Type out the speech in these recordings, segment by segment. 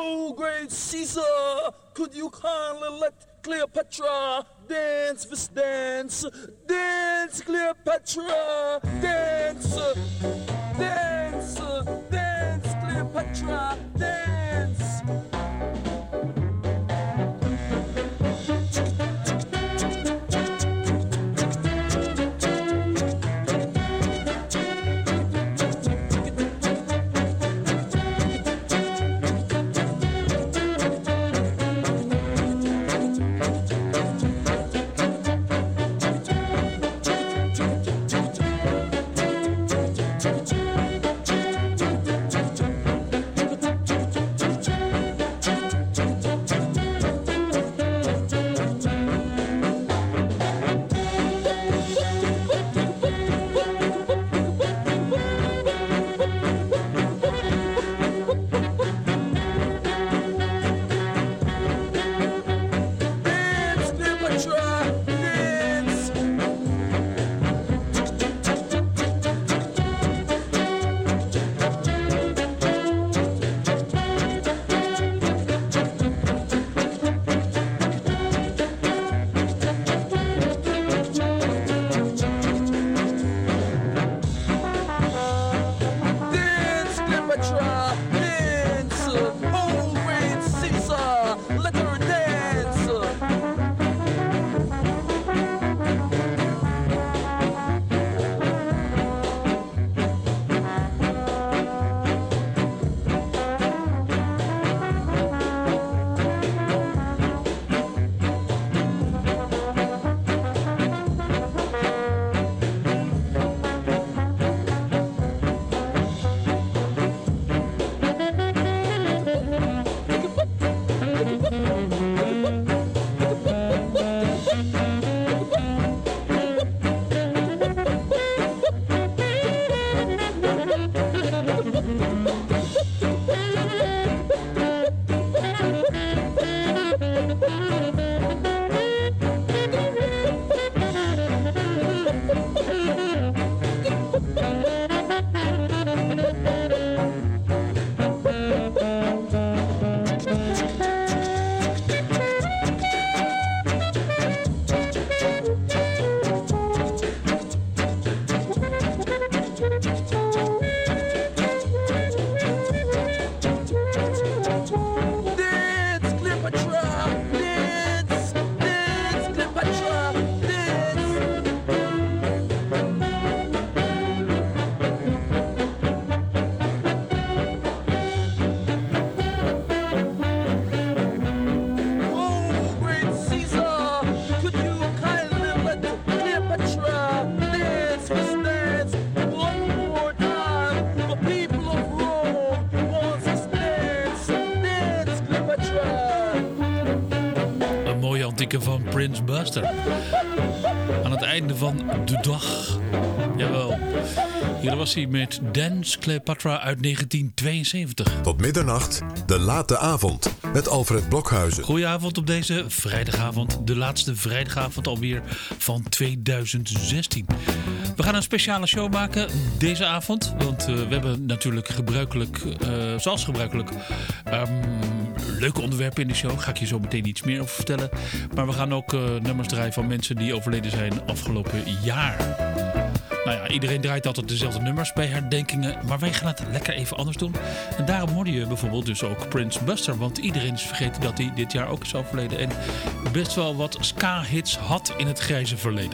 Oh, great Caesar, could you kindly let Cleopatra dance this dance? Dance, Cleopatra, dance, dance, dance, Cleopatra, dance. Van Prince Buster. Aan het einde van de dag. Jawel. Hier was hij met Dance Cleopatra uit 1972. Tot middernacht, de late avond. Met Alfred Blokhuizen. Goedenavond op deze vrijdagavond. De laatste vrijdagavond alweer van 2016. We gaan een speciale show maken deze avond. Want we hebben natuurlijk gebruikelijk, zoals gebruikelijk, leuke onderwerpen in de show. Ga ik je zo meteen iets meer over vertellen. Maar we gaan ook nummers draaien van mensen die overleden zijn afgelopen jaar. Nou ja, iedereen draait altijd dezelfde nummers bij herdenkingen. Maar wij gaan het lekker even anders doen. En daarom hoorde je bijvoorbeeld dus ook Prince Buster. Want iedereen is vergeten dat hij dit jaar ook is overleden. En best wel wat ska-hits had in het grijze verleden.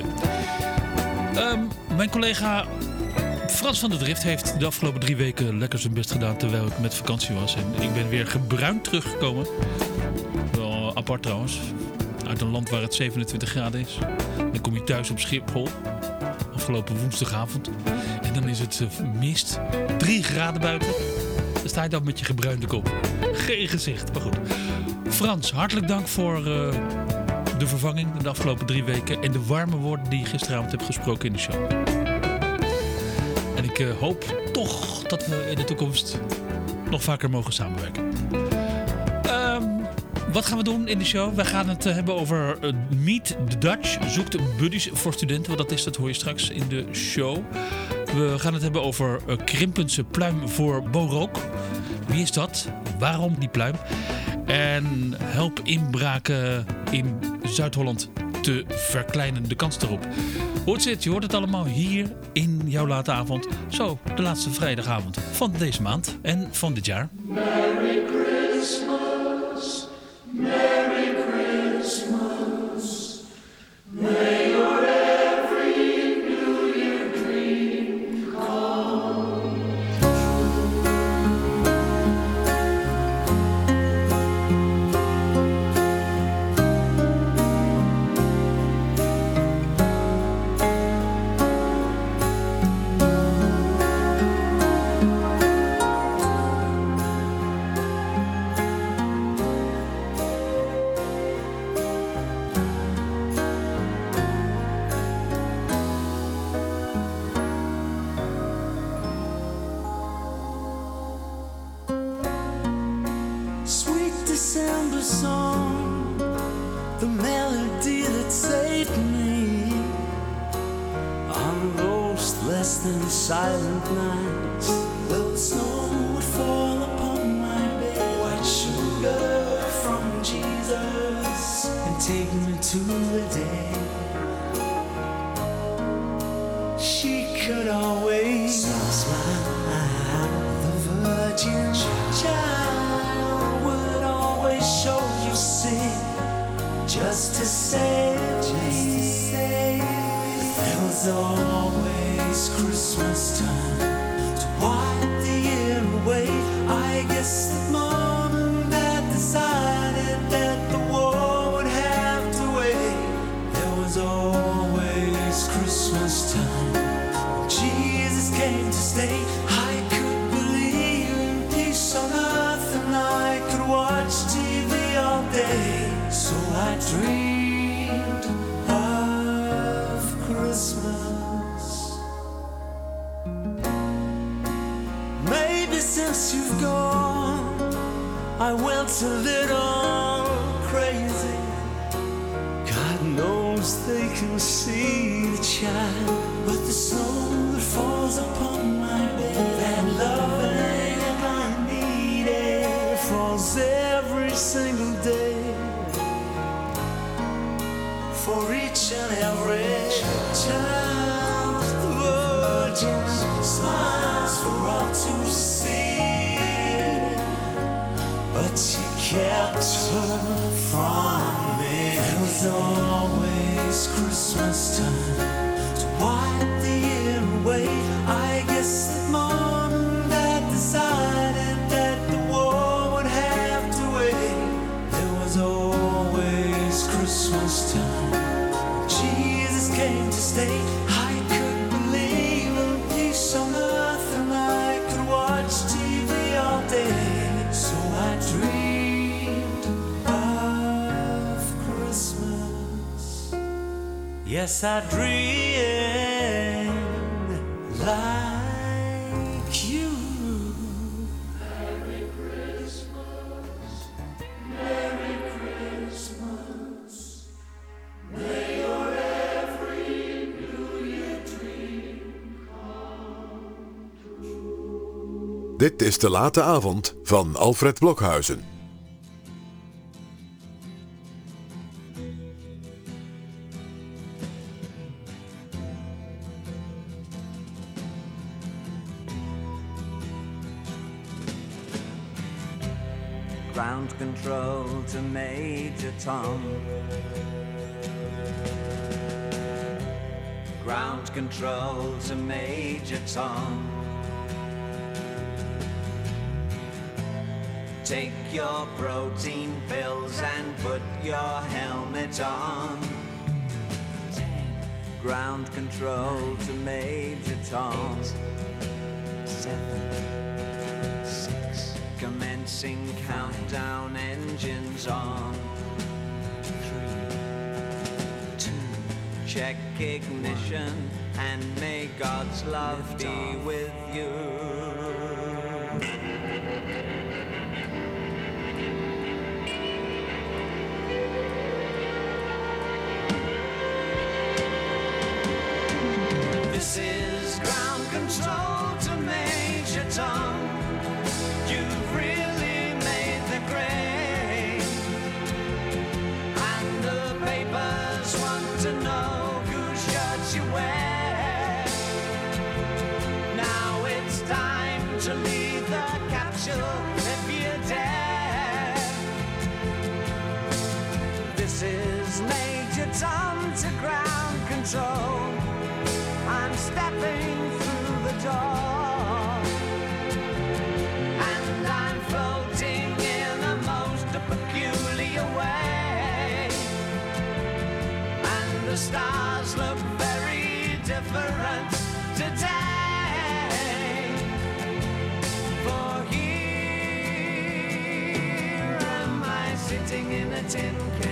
Mijn collega Frans van der Drift heeft de afgelopen 3 weken lekker zijn best gedaan terwijl ik met vakantie was. En ik ben weer gebruind teruggekomen. Wel apart trouwens. Uit een land waar het 27 graden is. Dan kom je thuis op Schiphol. Afgelopen woensdagavond. En dan is het mist. 3 graden buiten. Dan sta je dan met je gebruinde kop. Geen gezicht, maar goed. Frans, hartelijk dank voor de vervanging de afgelopen 3 weken. En de warme woorden die je gisteravond hebt gesproken in de show. En ik hoop toch dat we in de toekomst nog vaker mogen samenwerken. Wat gaan we doen in de show? We gaan het hebben over Meet the Dutch. Zoekt buddies voor studenten. Wat dat is, dat hoor je straks in de show. We gaan het hebben over Krimpense pluim voor Bo Rook. Wie is dat? Waarom die pluim? En help inbraken in Zuid-Holland te verkleinen, de kans erop. Hoe het zit, je hoort het allemaal hier in jouw late avond. Zo, de laatste vrijdagavond van deze maand en van dit jaar. Merry Christmas, Merry Christmas. May your every New Year dream come December song, the melody that saved me on those less than silent nights. Though the snow would fall upon my bed, white sugar from Jesus, and take me to the day. She could always smile, the virgin child would always show you sin, just to say there was always Christmas time to wipe the year away. I guess that Mom and Dad decided that the war would have to wait. There was always Christmas time. Jesus came to stay. I could believe in peace on earth, and I could watch TV all day. So I dreamed of Christmas. Maybe since you've gone, I went a little crazy. God knows they can see the child, but the snow that falls upon my bed, that loving I needed, falls every single day. For each and every child, the Virgin smiles for all to see, but she kept her from me. There was always Christmas time to wipe the year away. I guess that Mom and Dad decided that the war would have to wait. There was always Christmas time. Jesus came to stay. I could believe in peace on earth, and I could watch TV all day. So I dreamed of Christmas. Yes, I dreamed like you. Merry Christmas, Merry Christmas. May your every New Year dream come true. Dit is de late avond van Alfred Blokhuizen. Ground control to Major Tom. Ground control to Major Tom. Take your protein pills and put your helmet on. Ground control to Major Tom. 7, 6. Commencing countdown, engines on. 3, 2. Check ignition, and may God's love be with you. This is ground control to Major Tom. You've This is Major Tom to ground control. I'm stepping through the door, and I'm floating in a most peculiar way, and the stars look very different today, for here am I sitting in a tin can.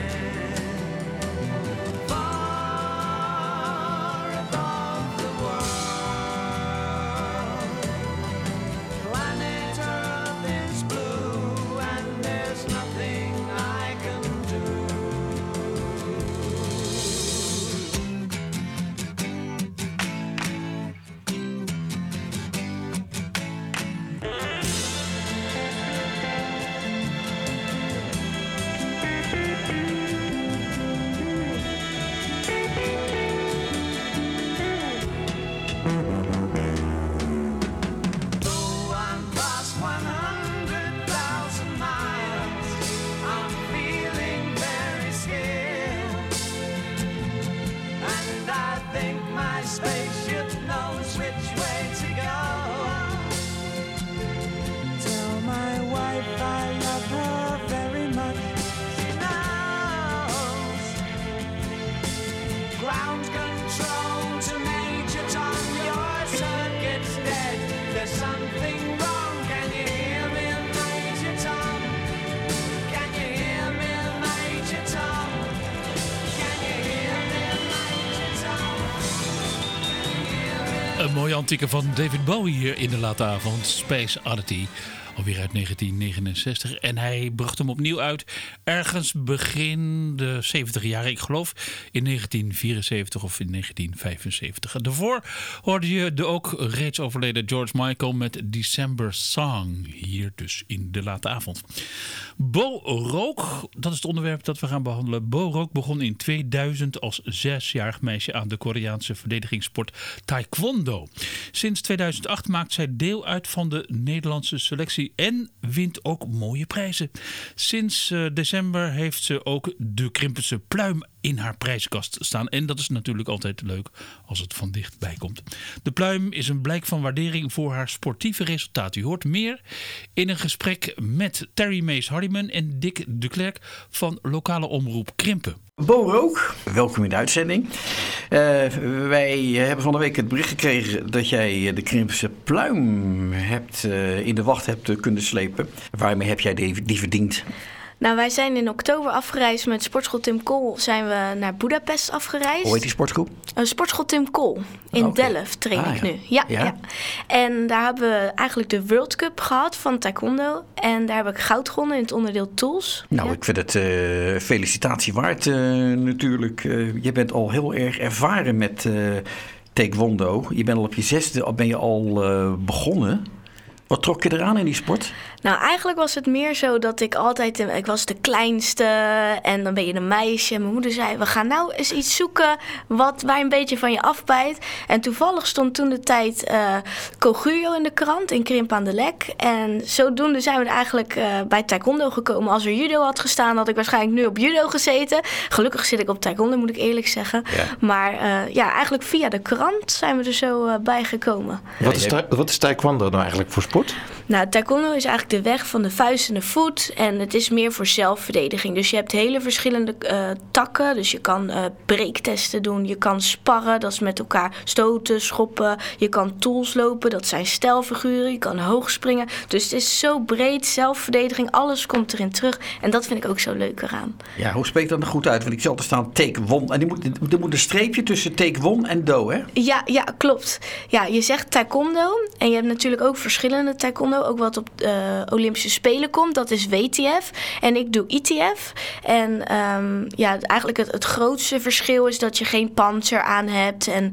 Een mooie antieke van David Bowie hier in de late avond. Space Oddity. Alweer uit 1969. En hij bracht hem opnieuw uit ergens begin de 70 jaren. Ik geloof in 1974 of in 1975. Daarvoor hoorde je de ook reeds overleden George Michael met December Song. Hier dus in de late avond. Bo Rook, dat is het onderwerp dat we gaan behandelen. Bo Rook begon in 2000 als 6-jarig meisje aan de Koreaanse verdedigingssport Taekwondo. Sinds 2008 maakt zij deel uit van de Nederlandse selectie en wint ook mooie prijzen. Sinds december heeft ze ook de Krimpense pluim in haar prijskast staan. En dat is natuurlijk altijd leuk als het van dichtbij komt. De pluim is een blijk van waardering voor haar sportieve resultaten. U hoort meer in een gesprek met Terry Mees Hardiman en Dick de Klerk van lokale omroep Krimpen. Bo Rook, welkom in de uitzending. Wij hebben van de week het bericht gekregen dat jij de Krimpense pluim in de wacht hebt kunnen slepen. Waarmee heb jij die verdiend? Nou, wij zijn in oktober afgereisd met sportschool Tim Kool. Zijn we naar Budapest afgereisd. Hoe heet die sportschool? Sportschool Tim Kool. In Delft train ik nu. Ja. En daar hebben we eigenlijk de World Cup gehad van Taekwondo. En daar heb ik goud gewonnen in het onderdeel tools. Nou, ik vind het felicitatie waard natuurlijk. Je bent al heel erg ervaren met Taekwondo. Je bent al op je 6e begonnen. Wat trok je eraan in die sport? Nou, eigenlijk was het meer zo dat ik was de kleinste en dan ben je een meisje. Mijn moeder zei, we gaan nou eens iets zoeken waar een beetje van je afbijt. En toevallig stond toen de tijd Koguryo in de krant, in Krimp aan de Lek. En zodoende zijn we er eigenlijk bij Taekwondo gekomen. Als er judo had gestaan, had ik waarschijnlijk nu op judo gezeten. Gelukkig zit ik op Taekwondo, moet ik eerlijk zeggen. Ja. Maar eigenlijk via de krant zijn we er zo bij gekomen. Wat is Taekwondo nou eigenlijk voor sport? Nou, Taekwondo is eigenlijk de weg van de vuist en de voet. En het is meer voor zelfverdediging. Dus je hebt hele verschillende takken. Dus je kan breektesten doen. Je kan sparren, dat is met elkaar stoten, schoppen. Je kan tools lopen, dat zijn stelfiguren. Je kan hoog springen. Dus het is zo breed, zelfverdediging. Alles komt erin terug. En dat vind ik ook zo leuk eraan. Ja, hoe spreekt dat er goed uit? Want ik zie altijd staan Taekwon. En er moet een streepje tussen Taekwon en Do, hè? Ja, klopt. Ja, je zegt Taekwondo. En je hebt natuurlijk ook verschillende Taekwondo. Ook wat op Olympische Spelen komt. Dat is WTF. En ik doe ITF. En eigenlijk het grootste verschil is dat je geen panzer aan hebt. En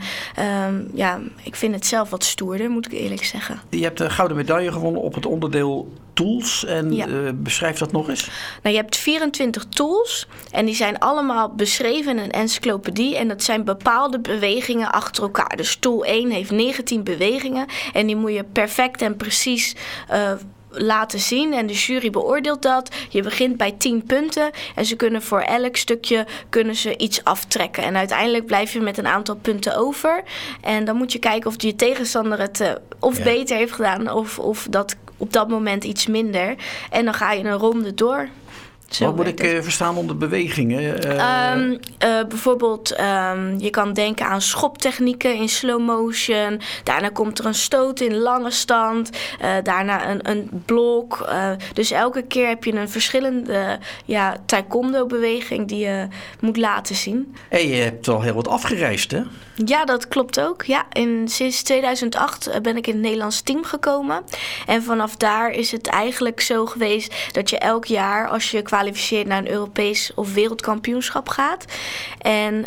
ik vind het zelf wat stoerder, moet ik eerlijk zeggen. Je hebt een gouden medaille gewonnen op het onderdeel tools. En beschrijf dat nog eens. Nou, je hebt 24 tools. En die zijn allemaal beschreven in een encyclopedie. En dat zijn bepaalde bewegingen achter elkaar. Dus tool 1 heeft 19 bewegingen. En die moet je perfect en precies laten zien en de jury beoordeelt dat. Je begint bij 10 punten en ze kunnen voor elk stukje iets aftrekken. En uiteindelijk blijf je met een aantal punten over. En dan moet je kijken of je tegenstander het beter heeft gedaan of dat op dat moment iets minder. En dan ga je een ronde door. Wat moet ik verstaan onder bewegingen? Bijvoorbeeld, je kan denken aan schoptechnieken in slow motion. Daarna komt er een stoot in lange stand. Daarna een blok. Dus elke keer heb je een verschillende taekwondo-beweging die je moet laten zien. Hey, je hebt al heel wat afgereisd, hè? Ja, dat klopt ook. Ja, sinds 2008 ben ik in het Nederlands team gekomen. En vanaf daar is het eigenlijk zo geweest dat je elk jaar, als je kwalificeert naar een Europees of wereldkampioenschap gaat. En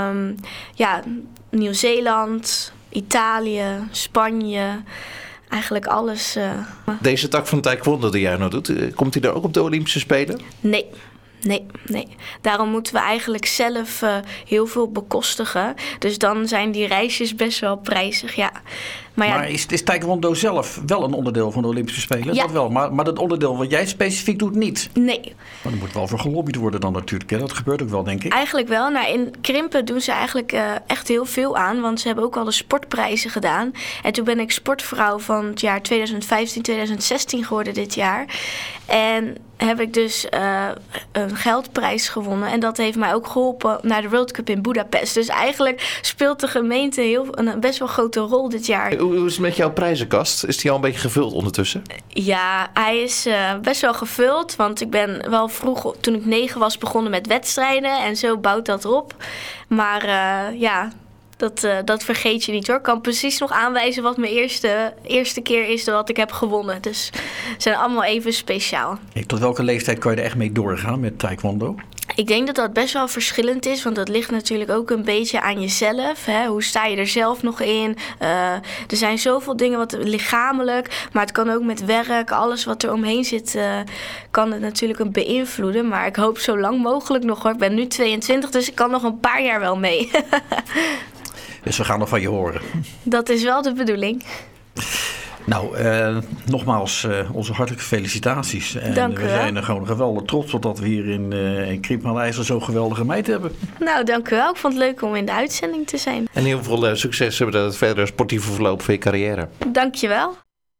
Nieuw-Zeeland, Italië, Spanje, eigenlijk alles. Deze tak van taekwondo die jij nou doet, komt hij daar ook op de Olympische Spelen? Nee. Daarom moeten we eigenlijk zelf heel veel bekostigen. Dus dan zijn die reisjes best wel prijzig, ja. Maar is taekwondo zelf wel een onderdeel van de Olympische Spelen? Ja. Dat wel, maar dat onderdeel wat jij specifiek doet niet? Nee. Maar er moet wel voor gelobbyd worden dan natuurlijk. Hè? Dat gebeurt ook wel, denk ik. Eigenlijk wel. In Krimpen doen ze eigenlijk echt heel veel aan. Want ze hebben ook al de sportprijzen gedaan. En toen ben ik sportvrouw van het jaar 2015, 2016 geworden dit jaar. En heb ik dus een geldprijs gewonnen. En dat heeft mij ook geholpen naar de World Cup in Budapest. Dus eigenlijk speelt de gemeente een best wel grote rol dit jaar. Hoe is het met jouw prijzenkast? Is die al een beetje gevuld ondertussen? Ja, hij is best wel gevuld. Want ik ben wel vroeg, toen ik 9 was, begonnen met wedstrijden. En zo bouwt dat op. Maar dat vergeet je niet hoor. Ik kan precies nog aanwijzen wat mijn eerste keer is dat ik heb gewonnen. Dus ze zijn allemaal even speciaal. Tot welke leeftijd kan je er echt mee doorgaan met taekwondo? Ik denk dat dat best wel verschillend is. Want dat ligt natuurlijk ook een beetje aan jezelf. Hè? Hoe sta je er zelf nog in? Er zijn zoveel dingen wat lichamelijk. Maar het kan ook met werk. Alles wat er omheen zit kan het natuurlijk beïnvloeden. Maar ik hoop zo lang mogelijk nog hoor. Ik ben nu 22, dus ik kan nog een paar jaar wel mee. Dus we gaan nog van je horen. Dat is wel de bedoeling. Nou, nogmaals onze hartelijke felicitaties. En Dank u we wel. zijn er gewoon geweldig trots op dat we hier in Krimpen aan de IJssel zo'n geweldige meid hebben. Nou, dank u wel. Ik vond het leuk om in de uitzending te zijn. En heel veel succes met het verdere sportieve verloop van je carrière. Dank je wel.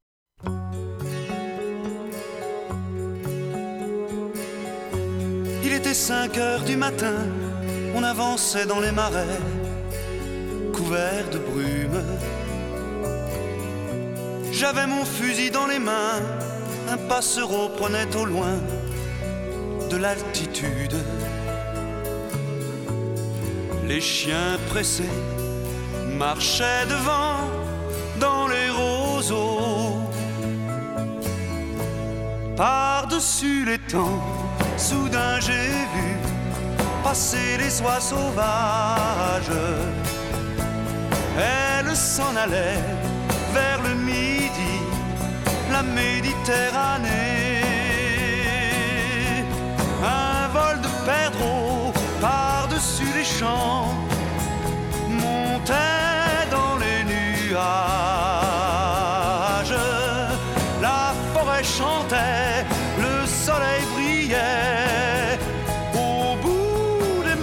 Il était 5 heures du matin, on avançait dans les marais, couverts de brume. J'avais mon fusil dans les mains, un passereau prenait au loin de l'altitude. Les chiens pressés marchaient devant dans les roseaux. Par-dessus les temps, soudain j'ai vu passer les oies sauvages. Elles s'en allaient vers le midi, la Méditerranée. Un vol de perdreaux par-dessus les champs montait dans les nuages. La forêt chantait, le soleil brillait au bout des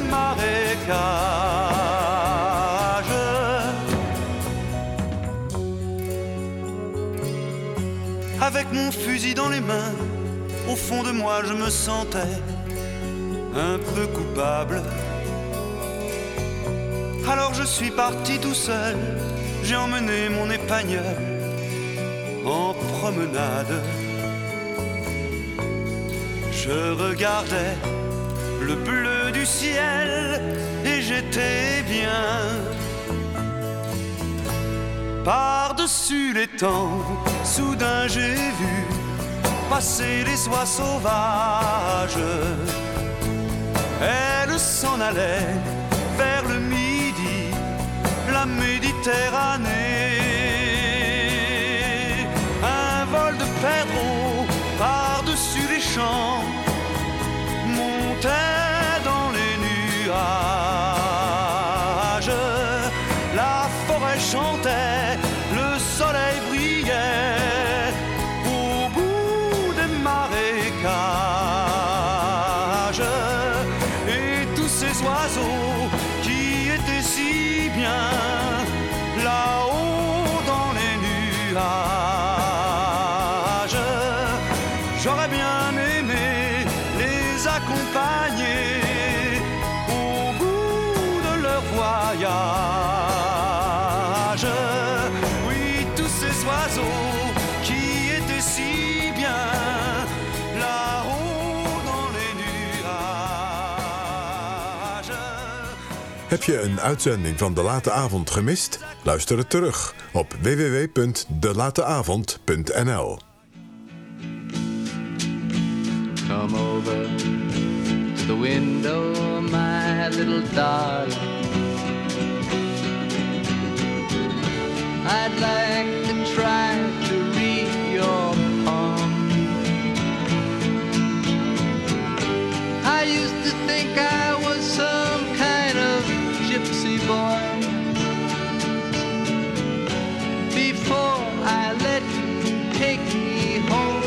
marécages. Avec mon fusil dans les mains, au fond de moi je me sentais un peu coupable. Alors je suis parti tout seul, j'ai emmené mon épagneul en promenade. Je regardais le bleu du ciel et j'étais bien. Par-dessus les temps, soudain j'ai vu passer les oies sauvages. Elles s'en allaient vers le midi, la Méditerranée. Un vol de perdreaux par-dessus les champs montait dans les nuages. La forêt chantait, le soleil brillait au bout accompagner au bout de leur voyage. Oui, tous ces oiseaux qui étaient si bien là-haut dans les nuages. Heb je een uitzending van De Late Avond gemist? Luister het terug op www.delateavond.nl. Come over to the window, my little darling. I'd like to try to read your palm. I used to think I was some kind of gypsy boy before I let you take me home.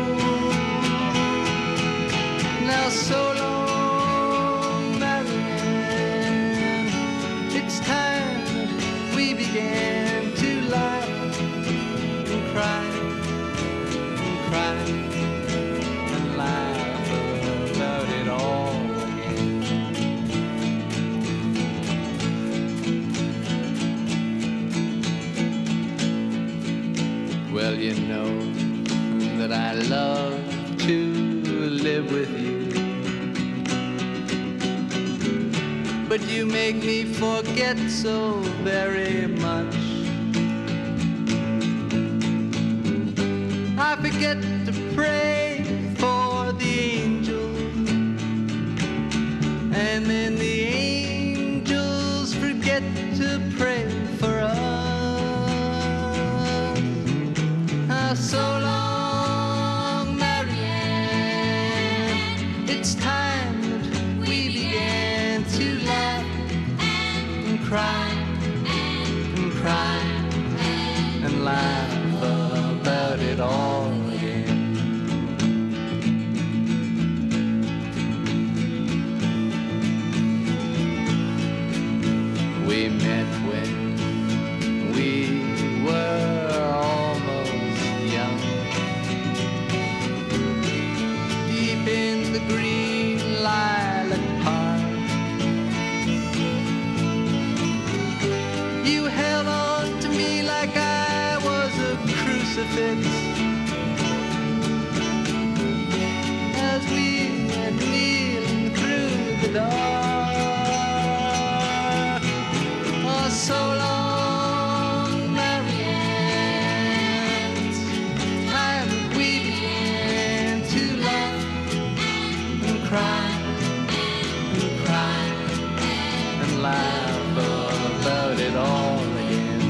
Now so long, Marianne, it's time that we began to laugh and cry and cry and laugh about it all again. Well, you know that I love to live with you, but you make me forget so very much. I forget to pray for the angels, and then the angels forget to pray for us. So long, Marianne, it's time that we began to laugh and cry and cry and laugh about it all again. We met when we were almost young, deep in the green lilac park. You held on to me like I was a crucifix as we were kneeling through the dark. Oh, so long, Marianne, it's time that we began to laugh and cry and cry and laugh about it all again.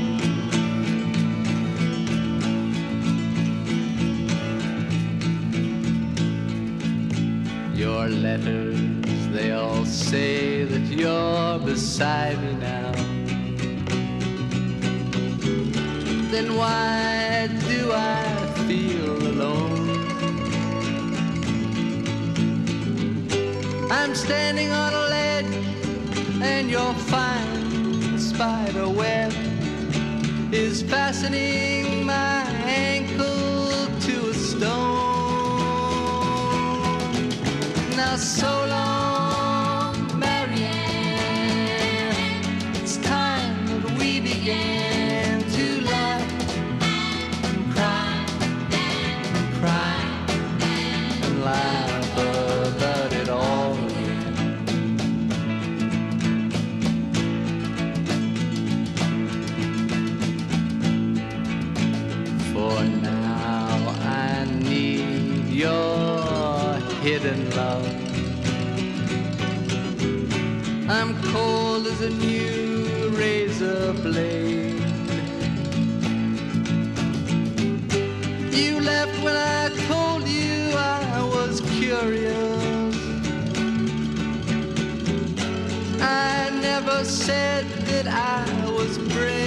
Your letters, they all say that you're beside me now. Then why do I feel alone? I'm standing on a ledge and your fine spider web is fastening my ankle to a stone. Now so long, Marianne, it's time that we began to laugh and cry and cry and laugh about it all again. For now I need your hidden love. I'm cold as a new razor blade. You left when I told you I was curious. I never said that I was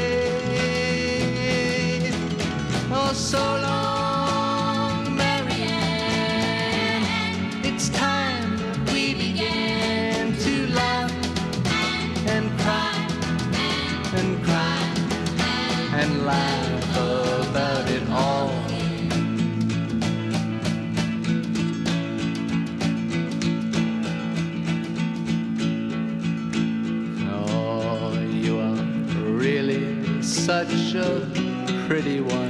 brave. Oh, so long, Marianne, it's time that we began to laugh and cry and cry and laugh about it all. such a pretty one.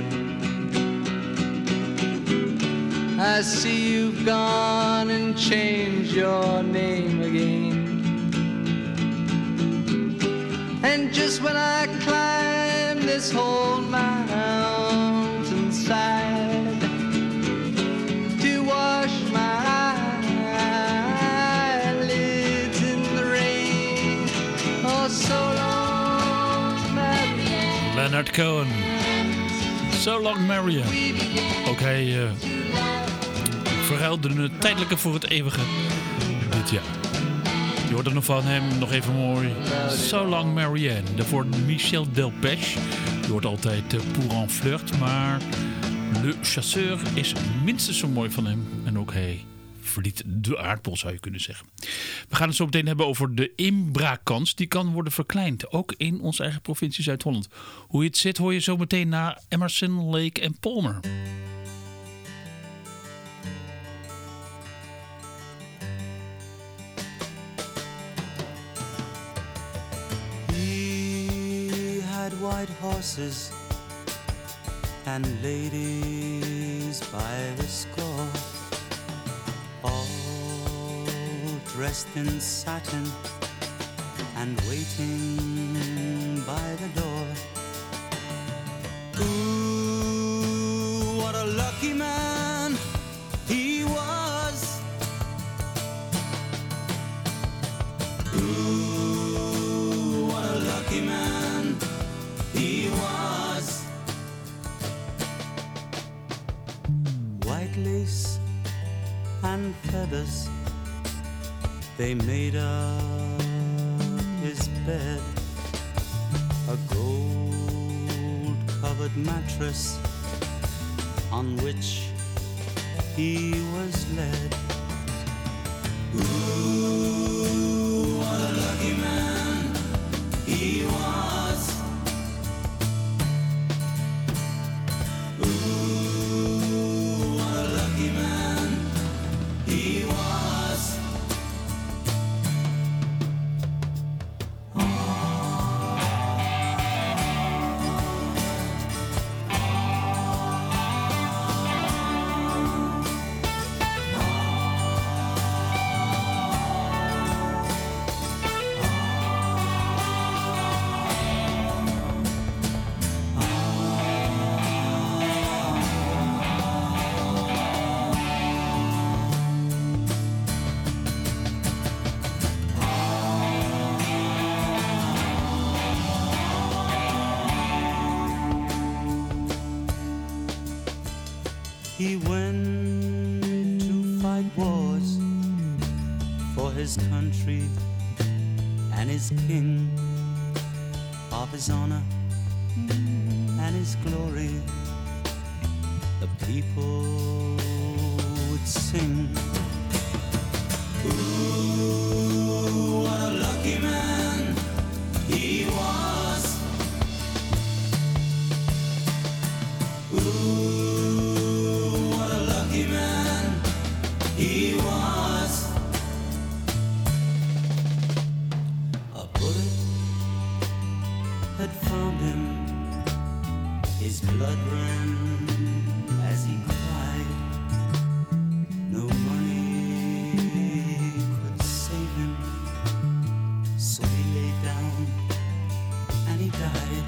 I see you've gone and changed your name again. And just when I climb this whole mountainside to wash my eyelids in the rain, oh, so long, Marianne. Leonard Cohen. So long, Marianne. Ook hij verruilde het tijdelijke voor het eeuwige dit jaar. Je hoort er nog van hem, nog even mooi. So long, Marianne. Daarvoor Michel Delpech. Je hoort altijd Pour un flirt, maar Le Chasseur is minstens zo mooi van hem. En ook hij verliet de aardbol, zou je kunnen zeggen. We gaan het zo meteen hebben over de inbraakkans. Die kan worden verkleind, ook in onze eigen provincie Zuid-Holland. Hoe het zit hoor je zo meteen naar Emerson, Lake en Palmer. White horses and ladies by the score, all dressed in satin and waiting by the door. Ooh, what a lucky man he was. Ooh, what a lucky man he was. White lace and feathers, they made up his bed. A gold-covered mattress on which he was led. Ooh, what a lucky man he was. Ooh, what a lucky man he was. He went to fight wars for his country and his king, of his honor and his glory. The people would sing. Ooh, what a lucky man he was. Ooh, man he was. A bullet had found him. His blood ran as he cried. No money could save him, so he lay down and he died.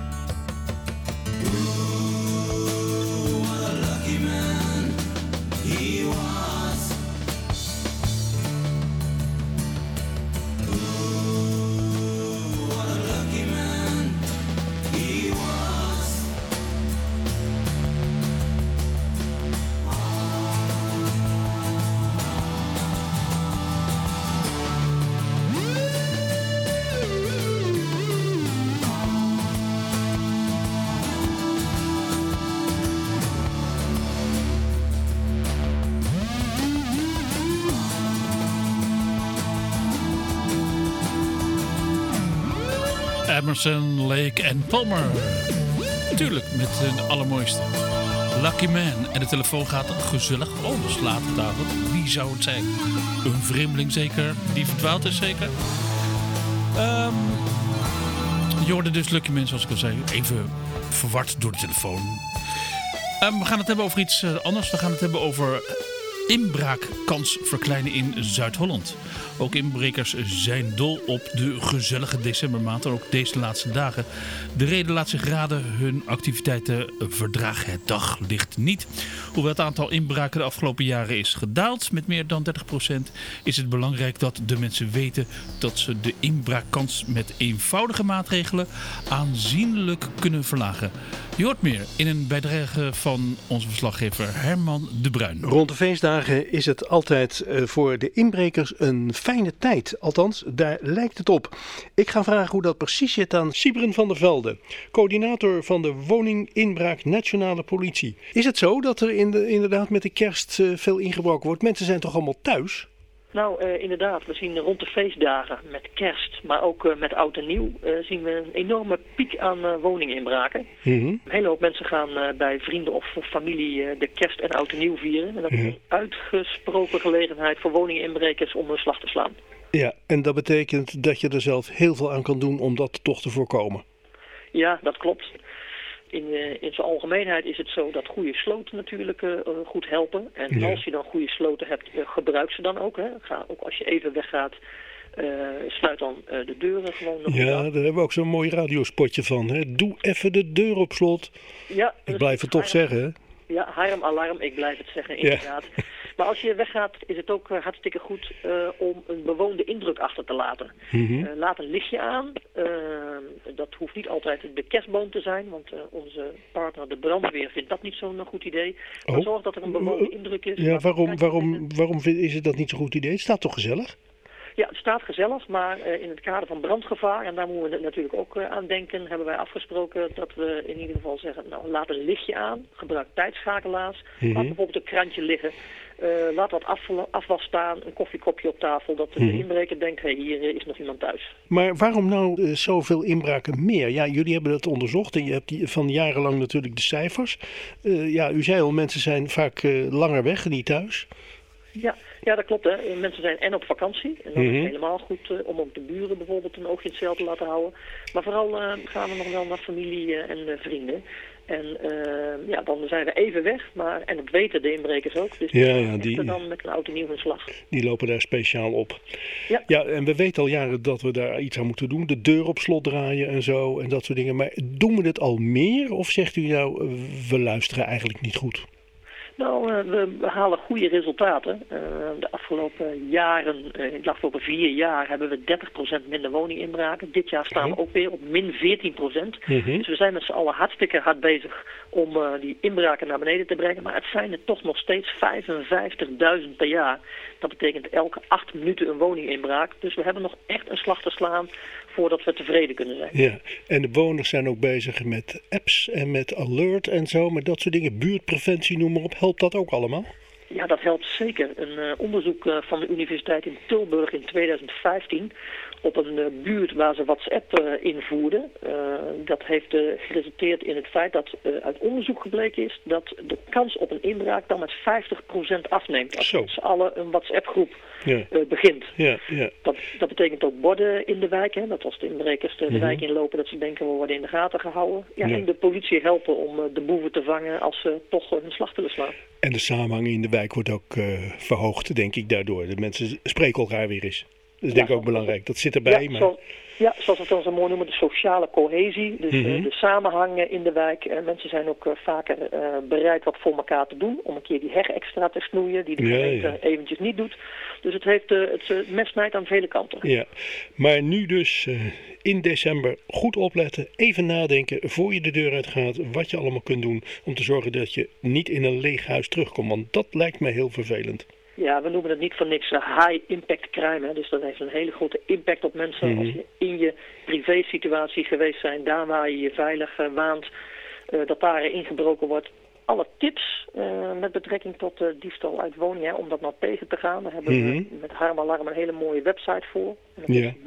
Ooh, what a lucky man he was. Ooh, what a lucky man he was. Emerson, Lake en Palmer. Tuurlijk, met de allermooiste. Lucky Man. En de telefoon gaat gezellig. Oh, dus later vanavond. Wie zou het zijn? Een vreemdeling zeker. Die verdwaald is zeker. Je hoorde dus Lucky Man, zoals ik al zei. Even verward door de telefoon. We gaan het hebben over iets anders. We gaan het hebben over inbraakkans verkleinen in Zuid-Holland. Ook inbrekers zijn dol op de gezellige decembermaand en ook deze laatste dagen. De reden laat zich raden, hun activiteiten verdragen het daglicht niet. Hoewel het aantal inbraken de afgelopen jaren is gedaald met meer dan 30%, is het belangrijk dat de mensen weten dat ze de inbraakkans met eenvoudige maatregelen aanzienlijk kunnen verlagen. Je hoort meer in een bijdrage van onze verslaggever Herman de Bruin. Rond de feestdagen is het altijd voor de inbrekers een fijne tijd. Althans, daar lijkt het op. Ik ga vragen hoe dat precies zit aan Sybren van der Velde, coördinator van de woninginbraak Nationale Politie. Is het zo dat er inderdaad met de kerst veel ingebroken wordt? Mensen zijn toch allemaal thuis? Nou, inderdaad. We zien rond de feestdagen met kerst, maar ook met oud en nieuw, zien we een enorme piek aan woninginbraken. Een hele hoop mensen gaan bij vrienden of familie de kerst en oud en nieuw vieren. En dat is een uitgesproken gelegenheid voor woninginbrekers om hun slag te slaan. Ja, en dat betekent dat je er zelf heel veel aan kan doen om dat toch te voorkomen. Ja, dat klopt. In zijn algemeenheid is het zo dat goede sloten natuurlijk goed helpen. En als je dan goede sloten hebt, gebruik ze dan ook. Hè. Ook als je even weggaat, sluit dan de deuren gewoon nog. Ja, daar hebben we ook zo'n mooi radiospotje van. Hè. Doe even de deur op slot. Ja, ik blijf het toch zeggen. Hè? Ja, alarm, ik blijf het zeggen, inderdaad. Ja. Maar als je weggaat, is het ook hartstikke goed om een bewoonde indruk achter te laten. Laat een lichtje aan. Dat hoeft niet altijd de kerstboom te zijn, want onze partner, de brandweer, vindt dat niet zo'n goed idee. Maar zorg dat er een bewoonde indruk is. Ja, waarom is het dat niet zo'n goed idee? Het staat toch gezellig? Ja, het staat gezellig, maar in het kader van brandgevaar, en daar moeten we natuurlijk ook aan denken, hebben wij afgesproken dat we in ieder geval zeggen, nou, laat een lichtje aan, gebruik tijdschakelaars, laat bijvoorbeeld een krantje liggen, laat wat afwas staan, een koffiekopje op tafel, dat de inbreker denkt, hey, hier is nog iemand thuis. Maar waarom nou zoveel inbraken meer? Ja, jullie hebben dat onderzocht en je hebt van jarenlang natuurlijk de cijfers. Ja, u zei al, mensen zijn vaak langer weg, niet thuis. Ja, dat klopt. Hè. Mensen zijn en op vakantie. En dat is helemaal goed om ook de buren bijvoorbeeld een oogje in het zeil te laten houden. Maar vooral gaan we nog wel naar familie en vrienden. En dan zijn we even weg. En dat weten de inbrekers ook. Dus die dan met een auto nieuw hun slag. Die lopen daar speciaal op. Ja, en we weten al jaren dat we daar iets aan moeten doen. De deur op slot draaien en zo en dat soort dingen. Maar doen we dit al meer? Of zegt u nou, we luisteren eigenlijk niet goed? Nou, we halen goede resultaten. De afgelopen jaren, in de afgelopen 4 jaar, hebben we 30% minder woninginbraken. Dit jaar staan we ook weer op min 14%. Dus we zijn met z'n allen hartstikke hard bezig om die inbraken naar beneden te brengen. Maar het zijn er toch nog steeds 55.000 per jaar. Dat betekent elke 8 minuten een woninginbraak. Dus we hebben nog echt een slag te slaan voordat we tevreden kunnen zijn. Ja, en de bewoners zijn ook bezig met apps en met alert en zo, met dat soort dingen, buurtpreventie, noem maar op. Helpt dat ook allemaal? Ja, dat helpt zeker. Een onderzoek van de Universiteit in Tilburg in 2015 op een buurt waar ze WhatsApp invoerden. Dat heeft geresulteerd in het feit dat uit onderzoek gebleken is dat de kans op een inbraak dan met 50% afneemt. Als z'n allen een WhatsApp-groep begint. Ja. Dat betekent ook borden in de wijk. Hè? Dat als de inbrekers de wijk inlopen, dat ze denken we worden in de gaten gehouden. En de politie helpen om de boeven te vangen als ze toch hun slag willen slaan. En de samenhang in de wijk wordt ook verhoogd, denk ik, daardoor. De mensen spreken elkaar weer eens. Dat is denk ik ook belangrijk. Dat zit erbij. Zoals we het dan zo mooi noemen, de sociale cohesie. Dus de samenhang in de wijk. Mensen zijn ook vaker bereid wat voor elkaar te doen. Om een keer die heg extra te snoeien, die de gemeente eventjes niet doet. Dus het mes snijdt aan vele kanten. Ja, maar nu dus in december goed opletten. Even nadenken voor je de deur uit gaat. Wat je allemaal kunt doen om te zorgen dat je niet in een leeg huis terugkomt. Want dat lijkt me heel vervelend. Ja, we noemen het niet voor niks high impact crime. Hè. Dus dat heeft een hele grote impact op mensen. Als je in je privésituatie geweest bent, daar waar je je veilig waant, dat daar ingebroken wordt. Alle tips met betrekking tot diefstal uit woningen, om dat nou tegen te gaan. Daar hebben we met Harm Alarm een hele mooie website voor. En dat is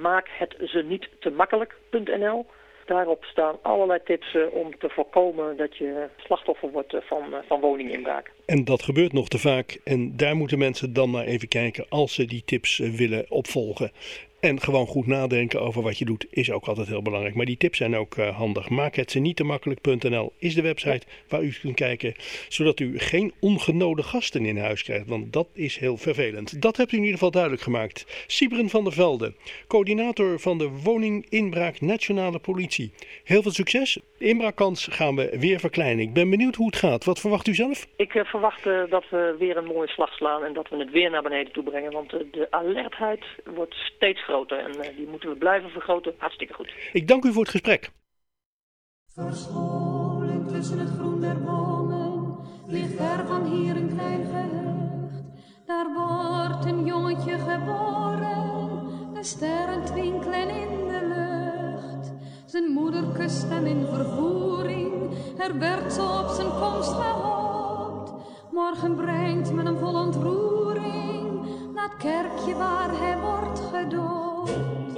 maakhetzenietTeMakkelijk.nl. Daarop staan allerlei tips om te voorkomen dat je slachtoffer wordt van woninginbraak. En dat gebeurt nog te vaak. En daar moeten mensen dan naar even kijken als ze die tips willen opvolgen. En gewoon goed nadenken over wat je doet is ook altijd heel belangrijk. Maar die tips zijn ook handig. Maakhetzeniettemakkelijk.nl is de website waar u kunt kijken. Zodat u geen ongenode gasten in huis krijgt. Want dat is heel vervelend. Dat hebt u in ieder geval duidelijk gemaakt. Sybren van der Velde, coördinator van de woninginbraak Nationale Politie. Heel veel succes. De inbraakkans gaan we weer verkleinen. Ik ben benieuwd hoe het gaat. Wat verwacht u zelf? Ik verwacht dat we weer een mooie slag slaan en dat we het weer naar beneden toe brengen. Want de alertheid wordt steeds groter en die moeten we blijven vergroten. Hartstikke goed. Ik dank u voor het gesprek. Verscholen tussen het groen der bomen ligt ver van hier een klein gehucht. Daar wordt een jongetje geboren, de sterren twinkelen in de lucht. Zijn moeder kust hem in vervoering, er werd zo op zijn komst gehoopt. Morgen brengt men hem vol ontroering naar het kerkje waar hij wordt gedoopt.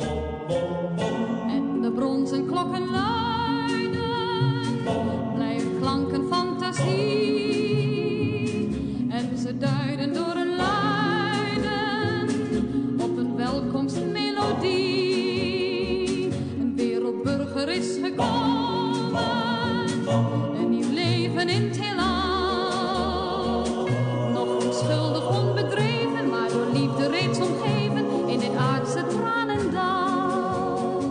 En de bronzen klokken luiden, blijven klanken fantasie. En ze duiden door een luiden op een welkomstmelodie. Een wereldburger is gekomen, een nieuw leven in het heelal. Nog onschuldig onbedreven, maar door liefde reeds omgeven in dit aardse tranendal.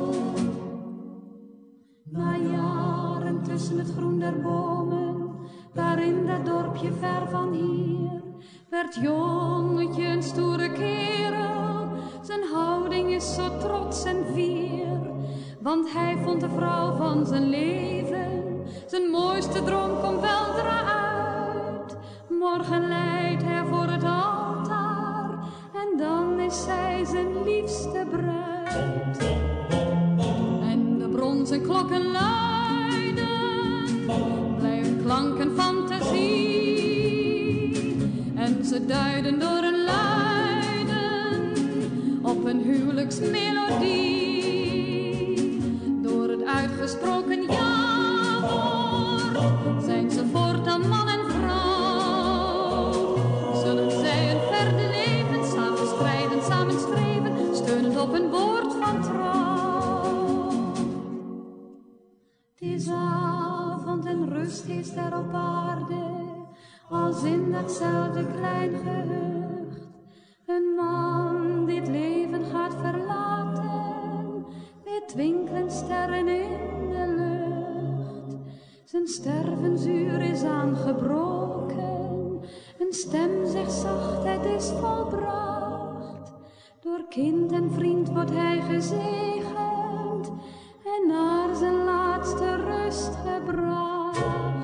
Na jaren tussen het groen der bomen, daar in dat dorpje ver van hier, werd jongetje een stoere kerel. Zijn houding is zo trots en fier, want hij vond de vrouw van zijn leven. Zijn mooiste droom komt weldra uit. Morgen leidt hij voor het altaar en dan is zij zijn liefste bruid. En de bronzen klokken luiden, blijven klanken fantasie. En ze duiden door een luiden op een huwelijksmelodie. Door het uitgesproken ja-woord zijn ze voortaan man en vrouw. Zullen zij een verder leven, samen strijden, samen streven, steunend op een woord van trouw. Het is avond en rust is er op aarde, als in datzelfde klein gehucht. Een man dit leven gaat verlaten, weer twinkelen sterren in de lucht. Zijn stervensuur is aangebroken, een stem zegt zacht het is volbracht. Door kind en vriend wordt hij gezegend en naar zijn laatste rust gebracht.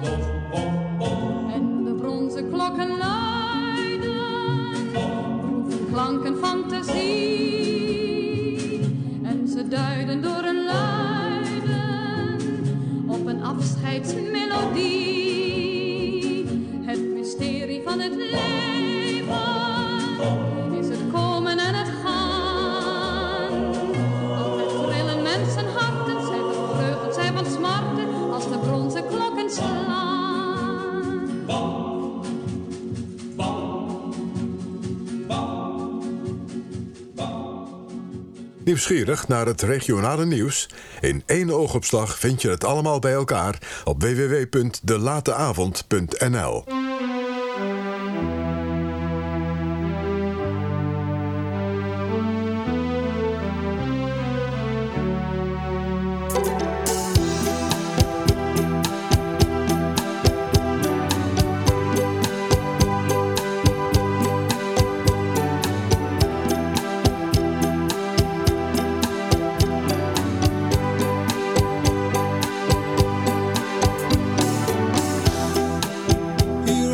En de bronzen klokken luiden, proeven klanken fantasie. En ze duiden door een luiden op een afscheidsmelodie. Het mysterie van het leven is het komen en het gaan. Altijd trillen mensen harten, zij van vreugde, zij van smarten, als de bronzen klokken slaan. Nieuwsgierig naar het regionale nieuws? In één oogopslag vind je het allemaal bij elkaar op www.delateavond.nl. You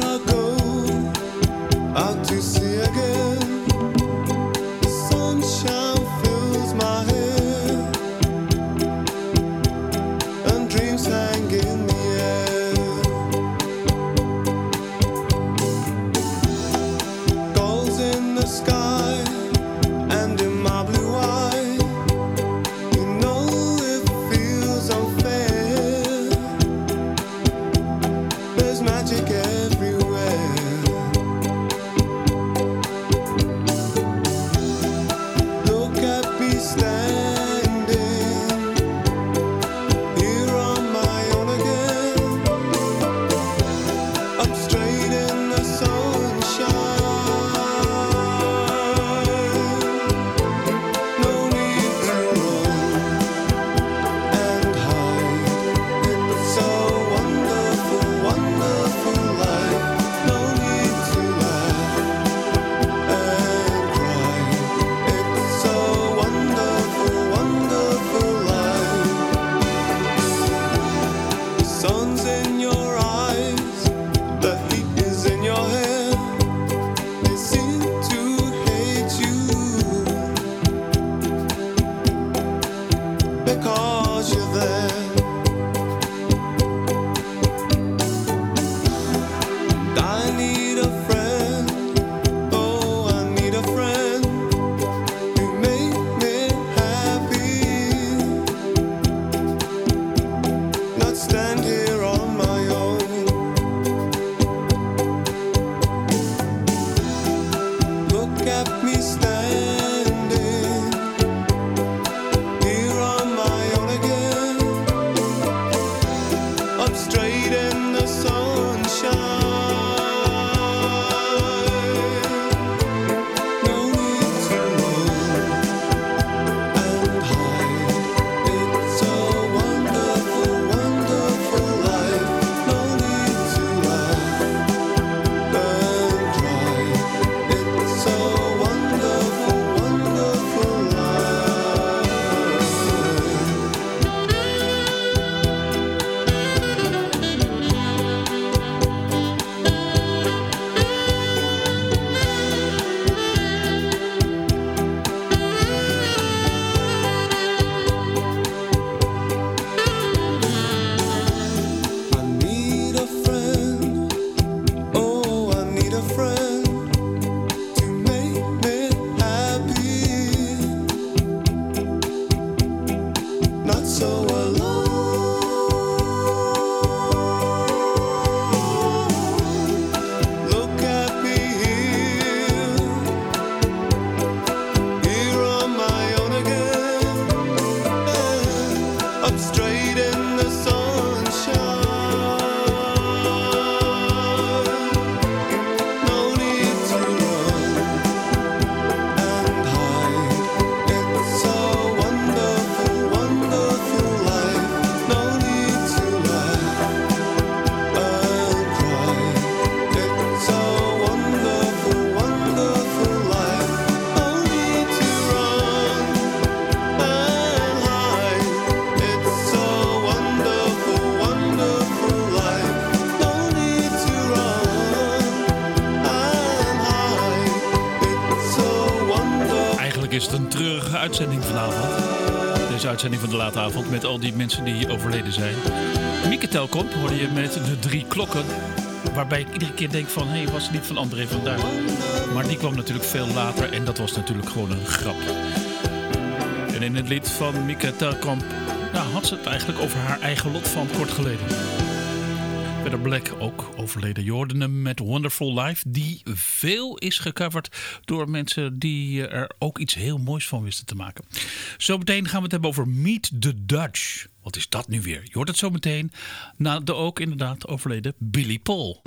Eigenlijk is het een treurige uitzending vanavond. Deze uitzending van de late avond met al die mensen die overleden zijn. Mieke Telkamp hoorde je met de 3 klokken. Waarbij ik iedere keer denk van, hé, was het niet van André van Duin? Maar die kwam natuurlijk veel later en dat was natuurlijk gewoon een grap. En in het lied van Mieke Telkamp had ze het eigenlijk over haar eigen lot van kort geleden. Verder Black ook overleden. Je hoorde hem met Wonderful Life, die veel is gecoverd door mensen die er ook iets heel moois van wisten te maken. Zometeen gaan we het hebben over Meet the Dutch. Wat is dat nu weer? Je hoort het zo meteen na de ook inderdaad overleden Billy Paul.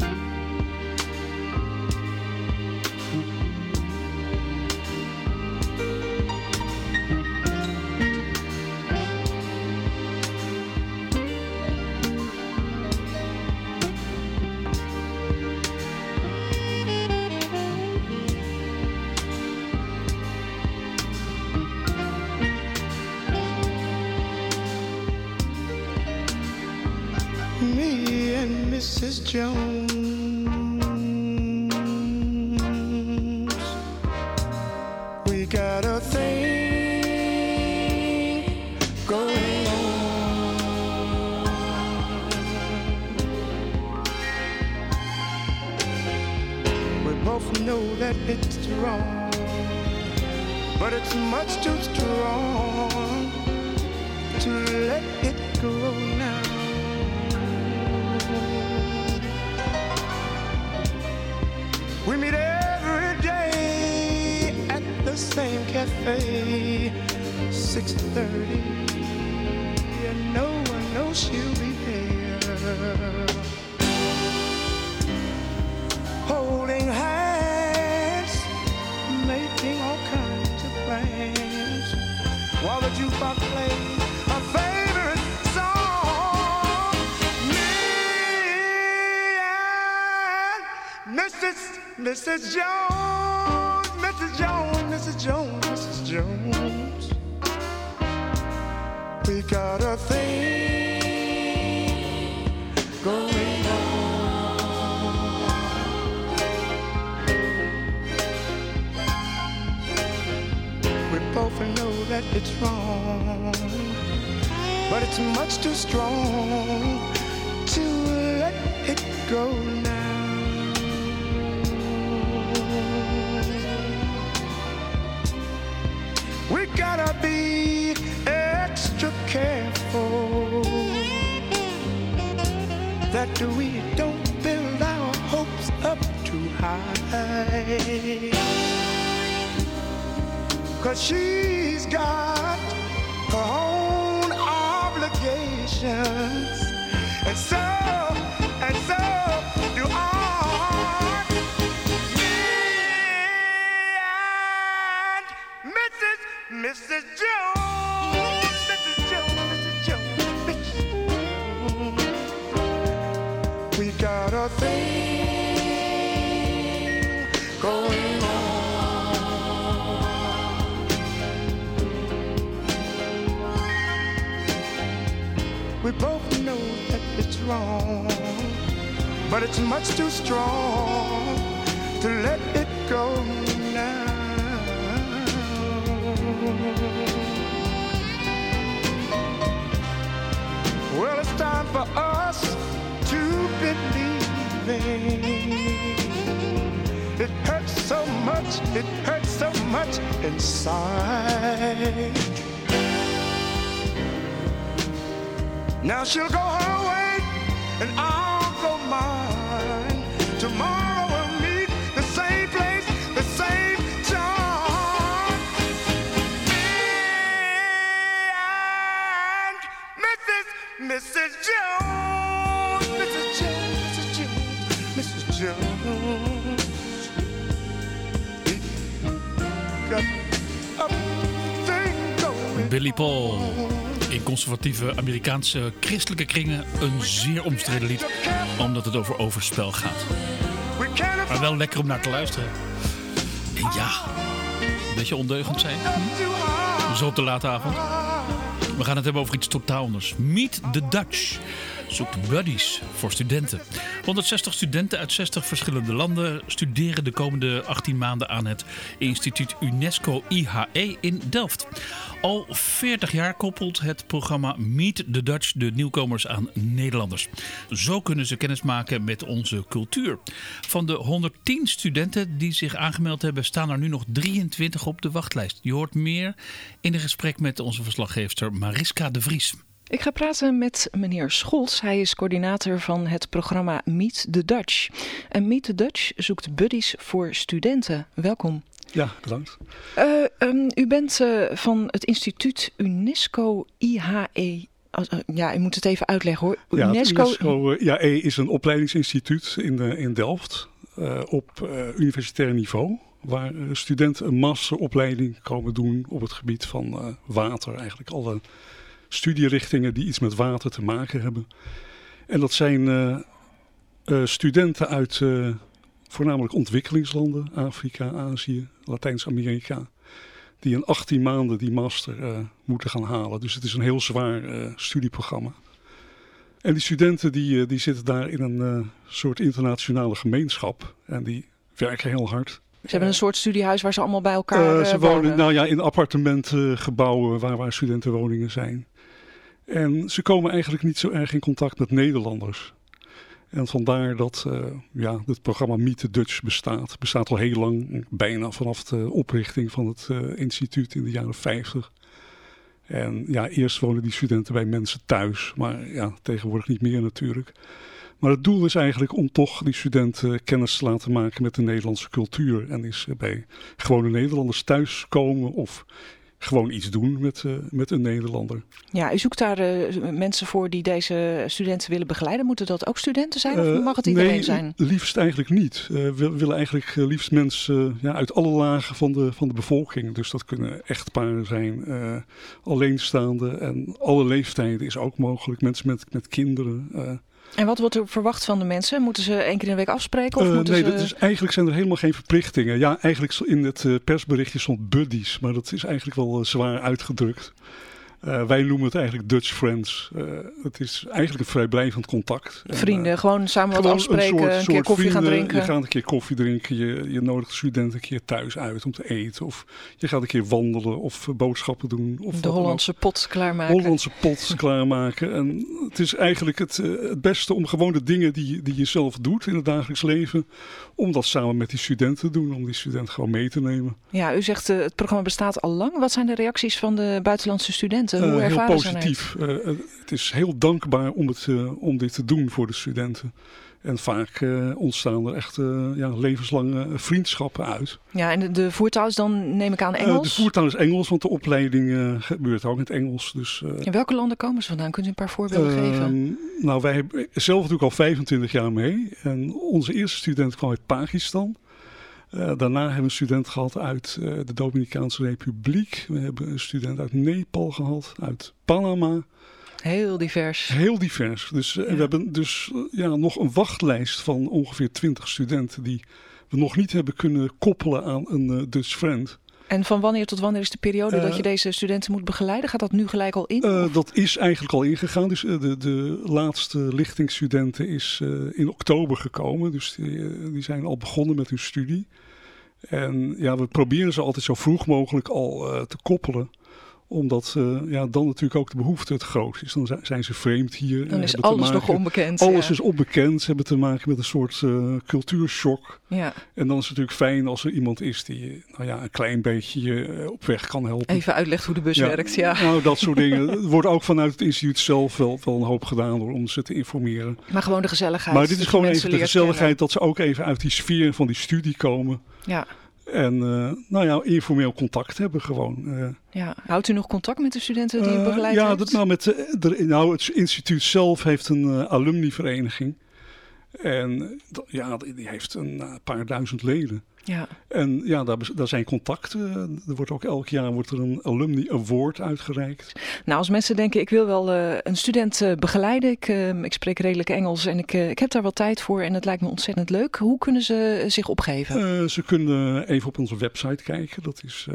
Me and Mrs. Jones, we got a thing going on. We both know that it's wrong, but it's much too strong to let it go now. We meet every day at the same cafe, 6:30, and no one knows she'll be there. Holding hands, making all kinds of plans, while the jukebox plays our favorite song. Me and Mrs. Jones, Mrs. Jones, Mrs. Jones, Mrs. Jones, we got a thing going on. We both know that it's wrong, but it's much too strong to let it go now. We gotta be extra careful that we don't build our hopes up too high, 'cause she's got her own obligations, and so do I. Mrs. Jones, Mrs. Jones, Mrs. Jones, Mrs. Jones, we got a thing going on. We both know that it's wrong, but it's much too strong to let it go now. Well, it's time for us to believe. It hurts so much inside. Now she'll go her way and I'll go mine. Tomorrow we'll meet the same place, the same time. Me and Mrs. Jones, Mrs. Jones, Mrs. Jones, Mrs. Jones. We got a thing going. Billy Paul. In conservatieve Amerikaanse christelijke kringen een zeer omstreden lied, omdat het over overspel gaat. Maar wel lekker om naar te luisteren. En ja, een beetje ondeugend zijn. Zo op de late avond. We gaan het hebben over iets totaal anders. Meet the Dutch. zoekt buddies voor studenten. 160 studenten uit 60 verschillende landen studeren de komende 18 maanden aan het instituut UNESCO IHE in Delft. Al 40 jaar koppelt het programma Meet the Dutch de nieuwkomers aan Nederlanders. Zo kunnen ze kennis maken met onze cultuur. Van de 110 studenten die zich aangemeld hebben, staan er nu nog 23 op de wachtlijst. Je hoort meer in een gesprek met onze verslaggeefster Mariska de Vries. Ik ga praten met meneer Scholz. Hij is coördinator van het programma Meet the Dutch. En Meet the Dutch zoekt buddies voor studenten. Welkom. Ja, bedankt. U bent van het instituut UNESCO IHE. Ja, u moet het even uitleggen hoor. Ja, UNESCO IHE is een opleidingsinstituut in Delft op universitair niveau. Waar studenten een masteropleiding komen doen op het gebied van water. Eigenlijk alle studierichtingen die iets met water te maken hebben. En dat zijn studenten uit voornamelijk ontwikkelingslanden, Afrika, Azië, Latijns-Amerika, die in 18 maanden die master moeten gaan halen. Dus het is een heel zwaar studieprogramma. En die studenten die zitten daar in een soort internationale gemeenschap en die werken heel hard. Ze hebben een soort studiehuis waar ze allemaal bij elkaar ze wonen. In appartementgebouwen waar studentenwoningen zijn. En ze komen eigenlijk niet zo erg in contact met Nederlanders. En vandaar dat het programma Meet the Dutch bestaat. Bestaat al heel lang, bijna vanaf de oprichting van het instituut in de jaren 50. En ja, eerst wonen die studenten bij mensen thuis, maar ja, tegenwoordig niet meer natuurlijk. Maar het doel is eigenlijk om toch die studenten kennis te laten maken met de Nederlandse cultuur. En is bij gewone Nederlanders thuiskomen of gewoon iets doen met een Nederlander. Ja, u zoekt daar mensen voor die deze studenten willen begeleiden. Moeten dat ook studenten zijn of mag het iedereen zijn? Nee, liefst eigenlijk niet. We willen eigenlijk liefst mensen uit alle lagen van de bevolking. Dus dat kunnen echtparen zijn, alleenstaande en alle leeftijden is ook mogelijk. Mensen met kinderen. En wat wordt er verwacht van de mensen? Moeten ze 1 keer in de week afspreken? Of eigenlijk zijn er helemaal geen verplichtingen. Ja, eigenlijk in het persberichtje stond buddies, maar dat is eigenlijk wel zwaar uitgedrukt. Wij noemen het eigenlijk Dutch Friends. Het is eigenlijk een vrijblijvend contact. Vrienden, gewoon samen wat afspreken, een keer koffie vrienden, gaan drinken. Je gaat een keer koffie drinken, je nodigt studenten een keer thuis uit om te eten. Of je gaat een keer wandelen of boodschappen doen. Of de Hollandse pot klaarmaken. Hollandse pot klaarmaken. En het is eigenlijk het beste om gewoon de dingen die je zelf doet in het dagelijks leven, om dat samen met die studenten te doen, om die studenten gewoon mee te nemen. Ja, u zegt het programma bestaat al lang. Wat zijn de reacties van de buitenlandse studenten? Hoe ervaren heel positief. Het is heel dankbaar om dit te doen voor de studenten. En vaak ontstaan er echt levenslange vriendschappen uit. Ja, en de voertaal is dan, neem ik aan, Engels? De voertaal is Engels, want de opleiding gebeurt ook in het Engels. Dus, in welke landen komen ze vandaan? Kunt u een paar voorbeelden geven? Nou, wij hebben zelf doe ik al 25 jaar mee. En onze eerste student kwam uit Pakistan. Daarna hebben we een student gehad uit de Dominicaanse Republiek. We hebben een student uit Nepal gehad, uit Panama. Heel divers. Heel divers. Dus we hebben dus nog een wachtlijst van ongeveer 20 studenten die we nog niet hebben kunnen koppelen aan een Dutch Friend. En van wanneer tot wanneer is de periode dat je deze studenten moet begeleiden? Gaat dat nu gelijk al in? Dat is eigenlijk al ingegaan. Dus de laatste lichtingsstudenten is in oktober gekomen. Dus die zijn al begonnen met hun studie. En ja, we proberen ze altijd zo vroeg mogelijk al te koppelen. Omdat dan natuurlijk ook de behoefte het grootst is. Dan zijn ze vreemd hier. Dan is alles nog onbekend. Alles is onbekend. Ze hebben te maken met een soort cultuurshock. Ja. En dan is het natuurlijk fijn als er iemand is die een klein beetje op weg kan helpen. Even uitlegt hoe de bus werkt. Ja. Nou, dat soort dingen. Er wordt ook vanuit het instituut zelf wel een hoop gedaan door om ze te informeren. Maar gewoon de gezelligheid. Maar dit is gewoon even de gezelligheid dat ze ook even uit die sfeer van die studie komen. Ja. En informeel contact hebben gewoon. Houdt u nog contact met de studenten die u begeleidt? Het instituut zelf heeft een alumnivereniging. En die heeft een paar duizend leden. Ja. En daar zijn contacten. Er wordt ook elk jaar een Alumni Award uitgereikt. Nou, als mensen denken, ik wil wel een student begeleiden. Ik spreek redelijk Engels en ik heb daar wel tijd voor en het lijkt me ontzettend leuk. Hoe kunnen ze zich opgeven? Ze kunnen even op onze website kijken. Dat is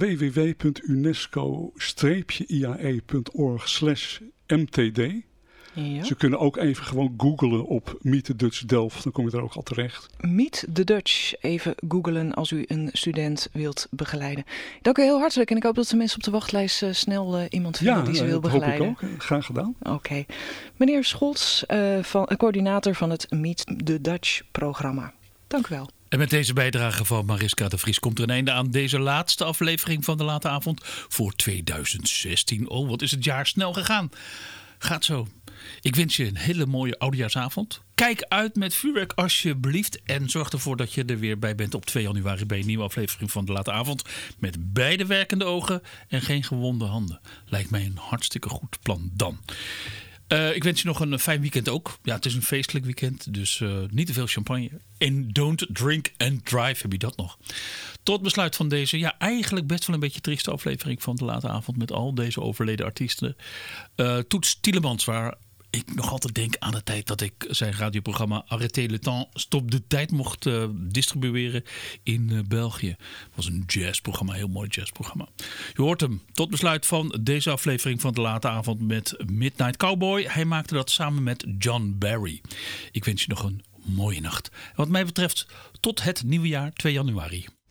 www.unesco-iae.org/mtd. Ja. Ze kunnen ook even gewoon googlen op Meet the Dutch Delft. Dan kom je daar ook al terecht. Meet the Dutch. Even googlen als u een student wilt begeleiden. Dank u heel hartelijk. En ik hoop dat de mensen op de wachtlijst snel iemand vinden die ze wil begeleiden. Dat hoop ik ook. Graag gedaan. Oké. Meneer Scholz, coördinator van het Meet the Dutch programma. Dank u wel. En met deze bijdrage van Mariska de Vries komt er een einde aan deze laatste aflevering van de Late Avond voor 2016. Oh, wat is het jaar snel gegaan. Gaat zo. Ik wens je een hele mooie oudejaarsavond. Kijk uit met vuurwerk alsjeblieft. En zorg ervoor dat je er weer bij bent op 2 januari bij een nieuwe aflevering van de Late Avond. Met beide werkende ogen en geen gewonde handen. Lijkt mij een hartstikke goed plan dan. Ik wens je nog een fijn weekend ook. Ja, het is een feestelijk weekend, dus niet te veel champagne. En don't drink and drive, heb je dat nog. Tot besluit van deze, ja, eigenlijk best wel een beetje trieste aflevering van de Late Avond met al deze overleden artiesten. Toets Tielemans, waar ik nog altijd denk aan de tijd dat ik zijn radioprogramma Arrêtez le temps, Stop de Tijd mocht distribueren in België. Het was een jazzprogramma, een heel mooi jazzprogramma. Je hoort hem. Tot besluit van deze aflevering van de Late Avond met Midnight Cowboy. Hij maakte dat samen met John Barry. Ik wens je nog een mooie nacht. En wat mij betreft tot het nieuwe jaar 2 januari.